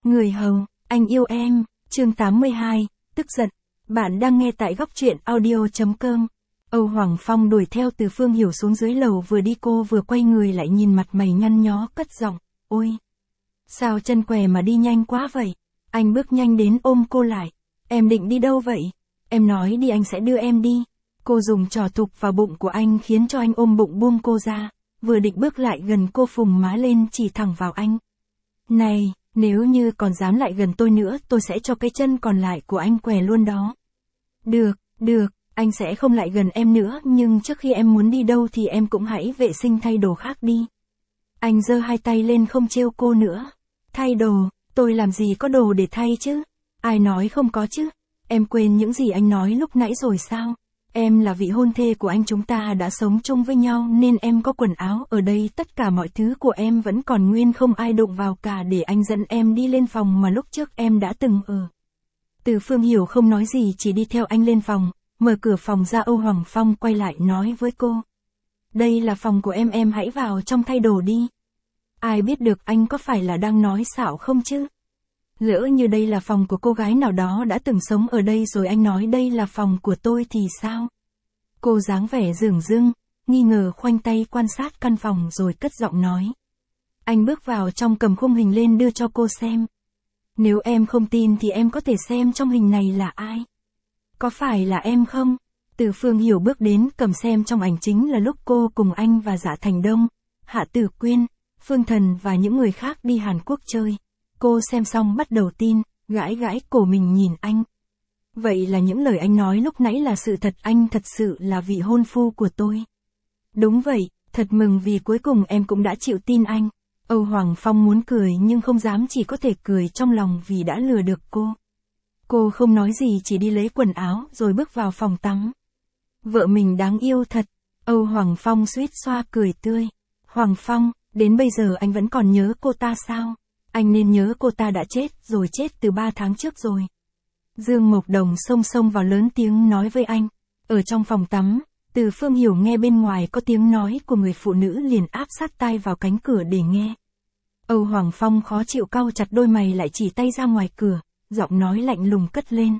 Người hầu, anh yêu em, chương 82, tức giận. Bạn đang nghe tại góc truyện audio.com. Âu Hoàng Phong đuổi theo Từ Phương Hiểu xuống dưới lầu, vừa đi cô vừa quay người lại nhìn mặt mày nhăn nhó cất giọng, ôi! Sao chân què mà đi nhanh quá vậy? Anh bước nhanh đến ôm cô lại. Em định đi đâu vậy? Em nói đi anh sẽ đưa em đi. Cô dùng trò thục vào bụng của anh khiến cho anh ôm bụng buông cô ra. Vừa định bước lại gần cô phùng má lên chỉ thẳng vào anh. Này, nếu như còn dám lại gần tôi nữa tôi sẽ cho cái chân còn lại của anh què luôn đó. Được, anh sẽ không lại gần em nữa, nhưng trước khi em muốn đi đâu thì em cũng hãy vệ sinh thay đồ khác đi. Anh giơ hai tay lên không trêu cô nữa. Thay đồ, tôi làm gì có đồ để thay chứ? Ai nói không có chứ? Em quên những gì anh nói lúc nãy rồi sao? Em là vị hôn thê của anh, chúng ta đã sống chung với nhau nên em có quần áo ở đây, tất cả mọi thứ của em vẫn còn nguyên, không ai đụng vào cả, để anh dẫn em đi lên phòng mà lúc trước em đã từng ở. Từ Phương Hiểu không nói gì, chỉ đi theo anh lên phòng, mở cửa phòng ra. Âu Hoàng Phong quay lại nói với cô. Đây là phòng của em hãy vào trong thay đồ đi. Ai biết được anh có phải là đang nói xạo không chứ? Lỡ như đây là phòng của cô gái nào đó đã từng sống ở đây rồi anh nói đây là phòng của tôi thì sao? Cô dáng vẻ dửng dưng, nghi ngờ khoanh tay quan sát căn phòng rồi cất giọng nói. Anh bước vào trong cầm khung hình lên đưa cho cô xem. Nếu em không tin thì em có thể xem trong hình này là ai. Có phải là em không? Từ Phương Hiểu bước đến cầm xem. Trong ảnh chính là lúc cô cùng anh và Dạ Thành Đông, Hạ Tử Quyên, Phương Thần và những người khác đi Hàn Quốc chơi. Cô xem xong bắt đầu tin, gãi cổ mình nhìn anh. Vậy là những lời anh nói lúc nãy là sự thật, anh thật sự là vị hôn phu của tôi. Đúng vậy, thật mừng vì cuối cùng em cũng đã chịu tin anh. Âu Hoàng Phong muốn cười nhưng không dám, chỉ có thể cười trong lòng vì đã lừa được cô. Cô không nói gì, chỉ đi lấy quần áo rồi bước vào phòng tắm. Vợ mình đáng yêu thật. Âu Hoàng Phong suýt xoa cười tươi. Hoàng Phong, đến bây giờ anh vẫn còn nhớ cô ta sao? Anh nên nhớ, cô ta đã chết rồi, chết từ 3 tháng trước rồi. Dương Mộc Đồng xông vào lớn tiếng nói với anh. Ở trong phòng tắm, Từ Phương Hiểu nghe bên ngoài có tiếng nói của người phụ nữ liền áp sát tai vào cánh cửa để nghe. Âu Hoàng Phong khó chịu cau chặt đôi mày lại, chỉ tay ra ngoài cửa, giọng nói lạnh lùng cất lên.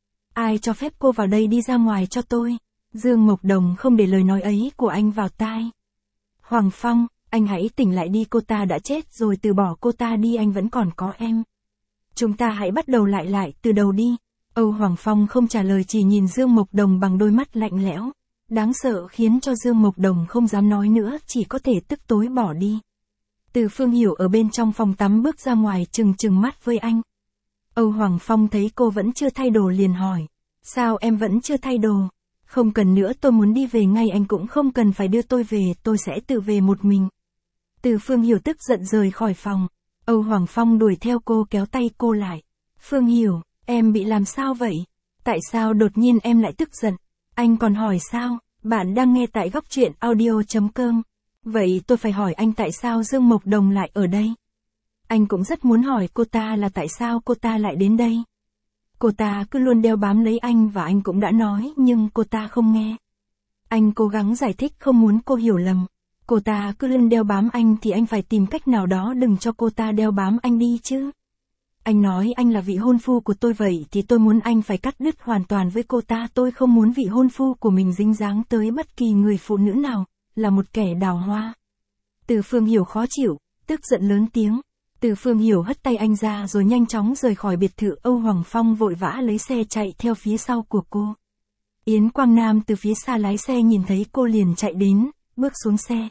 Ai cho phép cô vào đây, đi ra ngoài cho tôi. Dương Mộc Đồng không để lời nói ấy của anh vào tai. Hoàng Phong, anh hãy tỉnh lại đi, cô ta đã chết rồi, từ bỏ cô ta đi, anh vẫn còn có em. Chúng ta hãy bắt đầu lại từ đầu đi. Âu Hoàng Phong không trả lời, chỉ nhìn Dương Mộc Đồng bằng đôi mắt lạnh lẽo, đáng sợ khiến cho Dương Mộc Đồng không dám nói nữa, chỉ có thể tức tối bỏ đi. Từ Phương Hiểu ở bên trong phòng tắm bước ra ngoài trừng mắt với anh. Âu Hoàng Phong thấy cô vẫn chưa thay đồ liền hỏi. Sao em vẫn chưa thay đồ? Không cần nữa, tôi muốn đi về ngay, anh cũng không cần phải đưa tôi về, tôi sẽ tự về một mình. Từ Phương Hiểu tức giận rời khỏi phòng. Âu Hoàng Phong đuổi theo cô, kéo tay cô lại. Phương Hiểu, em bị làm sao vậy? Tại sao đột nhiên em lại tức giận? Anh còn hỏi sao? Bạn đang nghe tại góc truyện audio.com. Vậy tôi phải hỏi anh tại sao Dương Mộc Đồng lại ở đây? Anh cũng rất muốn hỏi cô ta là tại sao cô ta lại đến đây. Cô ta cứ luôn đeo bám lấy anh và anh cũng đã nói nhưng cô ta không nghe. Anh cố gắng giải thích không muốn cô hiểu lầm. Cô ta cứ luôn đeo bám anh thì anh phải tìm cách nào đó đừng cho cô ta đeo bám anh đi chứ. Anh nói anh là vị hôn phu của tôi, vậy thì tôi muốn anh phải cắt đứt hoàn toàn với cô ta. Tôi không muốn vị hôn phu của mình dính dáng tới bất kỳ người phụ nữ nào, là một kẻ đào hoa. Từ Phương Hiểu khó chịu, tức giận lớn tiếng. Từ Phương Hiểu hất tay anh ra rồi nhanh chóng rời khỏi biệt thự. Âu Hoàng Phong vội vã lấy xe chạy theo phía sau của cô. Yến Quang Nam từ phía xa lái xe nhìn thấy cô liền chạy đến, bước xuống xe.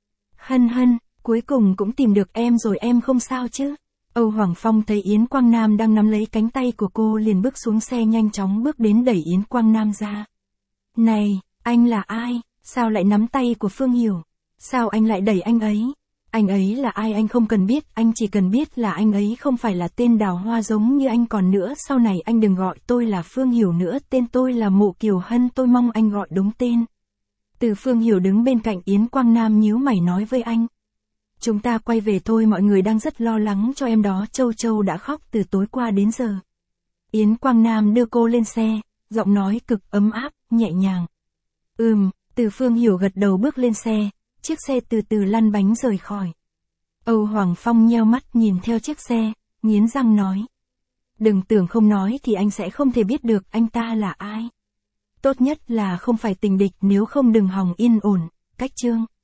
Hân, cuối cùng cũng tìm được em rồi, em không sao chứ? Âu Hoàng Phong thấy Yến Quang Nam đang nắm lấy cánh tay của cô liền bước xuống xe, nhanh chóng bước đến đẩy Yến Quang Nam ra. Này, anh là ai? Sao lại nắm tay của Phương Hiểu? Sao anh lại đẩy anh ấy? Anh ấy là ai anh không cần biết, anh chỉ cần biết là anh ấy không phải là tên đào hoa giống như anh, còn nữa sau này anh đừng gọi tôi là Phương Hiểu nữa, tên tôi là Mộ Kiều Hân, tôi mong anh gọi đúng tên. Từ Phương Hiểu đứng bên cạnh Yến Quang Nam nhíu mày nói với anh. Chúng ta quay về thôi, mọi người đang rất lo lắng cho em đó, Châu Châu đã khóc từ tối qua đến giờ. Yến Quang Nam đưa cô lên xe, giọng nói cực ấm áp, nhẹ nhàng. Từ Phương Hiểu gật đầu bước lên xe, chiếc xe từ từ lăn bánh rời khỏi. Âu Hoàng Phong nheo mắt nhìn theo chiếc xe, nghiến răng nói. Đừng tưởng không nói thì anh sẽ không thể biết được anh ta là ai. Tốt nhất là không phải tình địch, nếu không đừng hòng yên ổn. Cách chương